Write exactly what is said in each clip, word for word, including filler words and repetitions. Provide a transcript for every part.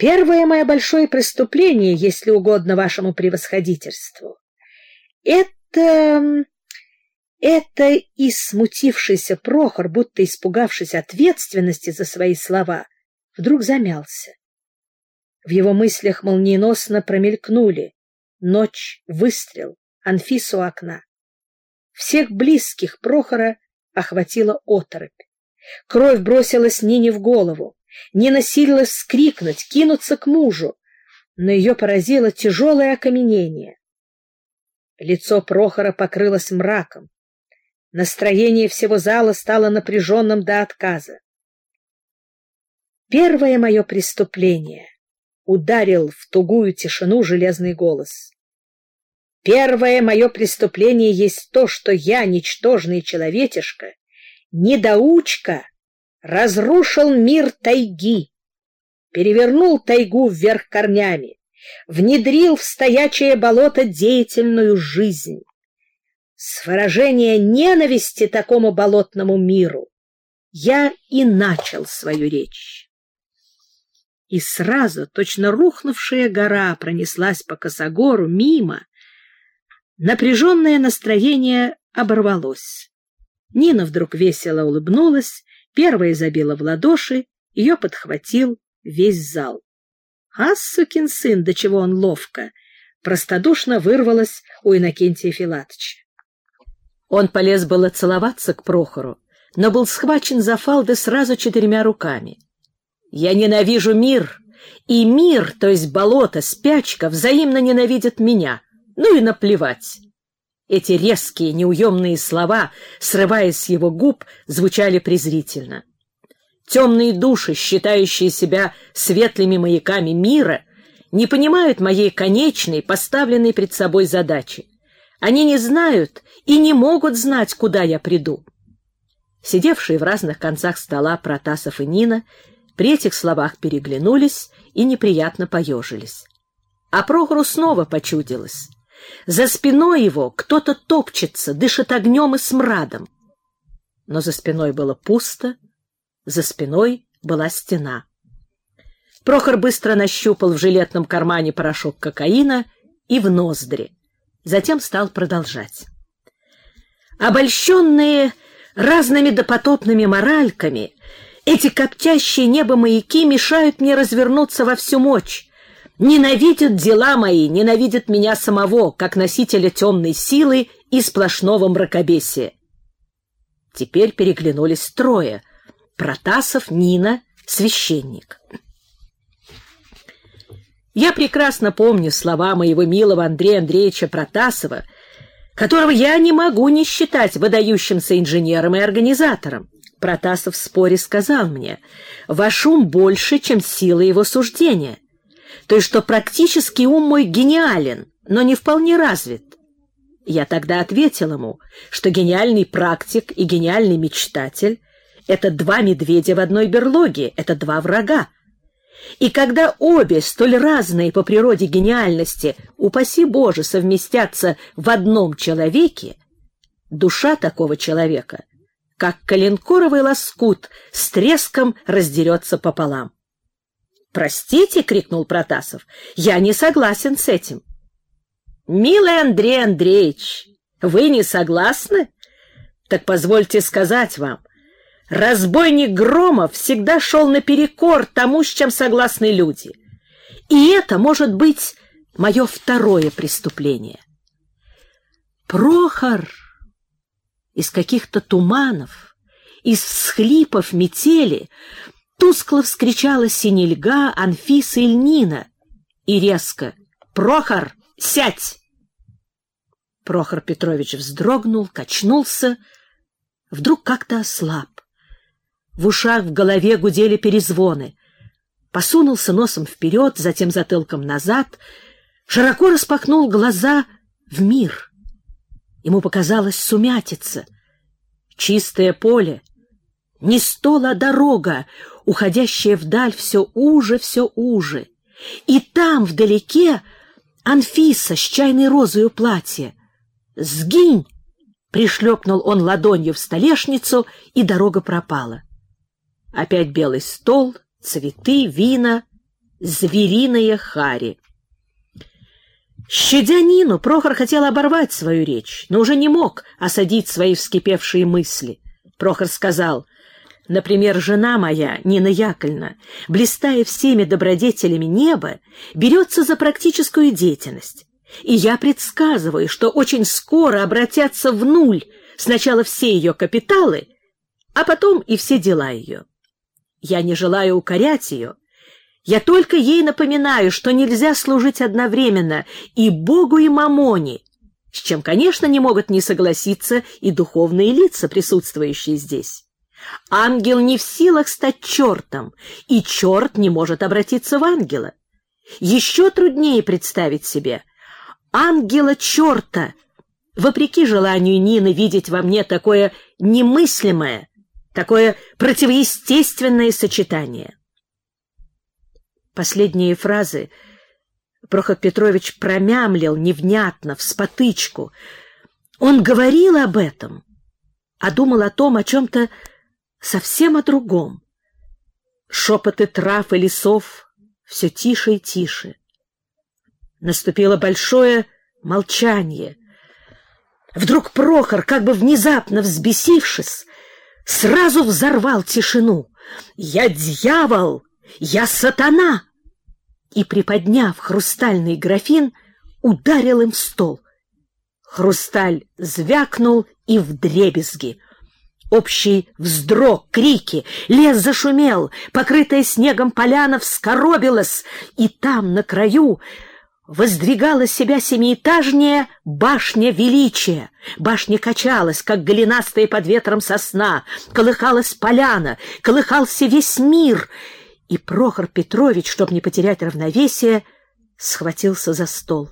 Первое мое большое преступление, если угодно вашему превосходительству, это... это и смутившийся Прохор, будто испугавшись ответственности за свои слова, вдруг замялся. В его мыслях молниеносно промелькнули ночь, выстрел, Анфиса у окна. Всех близких Прохора охватила оторопь. Кровь бросилась Нине в голову. Нина силилась вскрикнуть, кинуться к мужу, но ее поразило тяжелое окаменение. Лицо Прохора покрылось мраком. Настроение всего зала стало напряженным до отказа. Первое мое преступление — ударил в тугую тишину железный голос. Первое мое преступление есть то, что я, ничтожный человечишка, недоучка, разрушил мир тайги, перевернул тайгу вверх корнями, внедрил в стоячее болото деятельную жизнь. С выражения ненависти такому болотному миру я и начал свою речь. И сразу, точно рухнувшая гора, пронеслась по косогору мимо. Напряженное настроение оборвалось. Нина вдруг весело улыбнулась, первая забила в ладоши, ее подхватил весь зал. «А, сукин сын, до чего он ловко!» простодушно вырвалось у Иннокентия Филатыча. Он полез было целоваться к Прохору, но был схвачен за фалды сразу четырьмя руками. «Я ненавижу мир, и мир, то есть болото, спячка, взаимно ненавидят меня. Ну и наплевать!» Эти резкие, неуемные слова, срываясь с его губ, звучали презрительно. Темные души, считающие себя светлыми маяками мира, не понимают моей конечной, поставленной пред собой задачи. Они не знают и не могут знать, куда я приду. Сидевшие в разных концах стола Протасов и Нина при этих словах переглянулись и неприятно поежились. А Прохору снова почудилось. За спиной его кто-то топчется, дышит огнем и смрадом. Но за спиной было пусто, за спиной была стена. Прохор быстро нащупал в жилетном кармане порошок кокаина и в ноздри. Затем стал продолжать. Обольщенные разными допотопными моральками, эти коптящие небо маяки мешают мне развернуться во всю мощь. Ненавидят дела мои, ненавидят меня самого, как носителя темной силы и сплошного мракобесия. Теперь переглянулись трое — Протасов, Нина, священник. Я прекрасно помню слова моего милого Андрея Андреевича Протасова, которого я не могу не считать выдающимся инженером и организатором. Протасов в споре сказал мне: «Ваш ум больше, чем сила его суждения». То есть, что практический ум мой гениален, но не вполне развит. Я тогда ответил ему, что гениальный практик и гениальный мечтатель — это два медведя в одной берлоге, это два врага. И когда обе, столь разные по природе гениальности, упаси Боже, совместятся в одном человеке, душа такого человека, как коленкоровый лоскут, с треском раздерется пополам. «Простите», — крикнул Протасов, — «я не согласен с этим». «Милый Андрей Андреевич, вы не согласны? Так позвольте сказать вам, разбойник Громов всегда шел наперекор тому, с чем согласны люди. И это, может быть, мое второе преступление». Прохор из каких-то туманов, из всхлипов метели тускло вскричала Синельга, Анфиса и Нина, и резко: «Прохор, сядь!» Прохор Петрович вздрогнул, качнулся, вдруг как-то ослаб. В ушах, в голове гудели перезвоны. Посунулся носом вперед, затем затылком назад, широко распахнул глаза в мир. Ему показалось сумятица, чистое поле, не стол, а дорога, уходящая вдаль все уже, все уже. И там, вдалеке, Анфиса с чайной розою платье. «Сгинь!» — пришлепнул он ладонью в столешницу, и дорога пропала. Опять белый стол, цветы, вина, звериная хари. Щадя Нину, Прохор хотел оборвать свою речь, но уже не мог осадить свои вскипевшие мысли. Прохор сказал: «Например, жена моя, Нина Яковлевна, блистая всеми добродетелями неба, берется за практическую деятельность. И я предсказываю, что очень скоро обратятся в нуль сначала все ее капиталы, а потом и все дела ее. Я не желаю укорять ее. Я только ей напоминаю, что нельзя служить одновременно и Богу, и мамоне, с чем, конечно, не могут не согласиться и духовные лица, присутствующие здесь. Ангел не в силах стать чертом, и черт не может обратиться в ангела. Еще труднее представить себе ангела-черта, вопреки желанию Нины видеть во мне такое немыслимое, такое противоестественное сочетание». Последние фразы Прохор Петрович промямлил невнятно, вспотычку. Он говорил об этом, а думал о том, о чем-то совсем о другом. Шепоты трав и лесов все тише и тише. Наступило большое молчание. Вдруг Прохор, как бы внезапно взбесившись, сразу взорвал тишину. «Я дьявол! Я сатана!» И, приподняв хрустальный графин, ударил им в стол. Хрусталь звякнул и вдребезги. Общий вздрог, крики, лес зашумел, покрытая снегом поляна вскоробилась, и там, на краю, воздвигала себя семиэтажняя башня величия. Башня качалась, как голенастая под ветром сосна, колыхалась поляна, колыхался весь мир, и Прохор Петрович, чтобы не потерять равновесие, схватился за стол.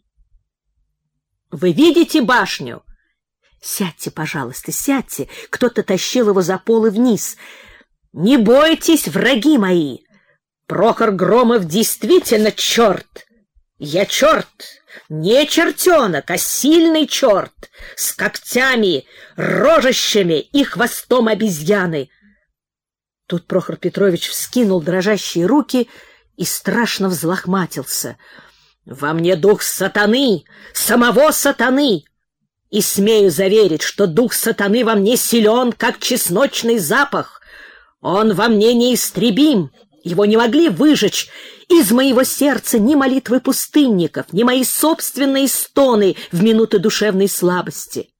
«Вы видите башню?» «Сядьте, пожалуйста, сядьте!» Кто-то тащил его за полы вниз. «Не бойтесь, враги мои! Прохор Громов действительно черт! Я черт, не чертенок, а сильный черт, с когтями, рожищами и хвостом обезьяны!» Тут Прохор Петрович вскинул дрожащие руки и страшно взлохматился. «Во мне дух сатаны, самого сатаны! И смею заверить, что дух сатаны во мне силен, как чесночный запах. Он во мне неистребим, его не могли выжечь из моего сердца ни молитвы пустынников, ни мои собственные стоны в минуты душевной слабости.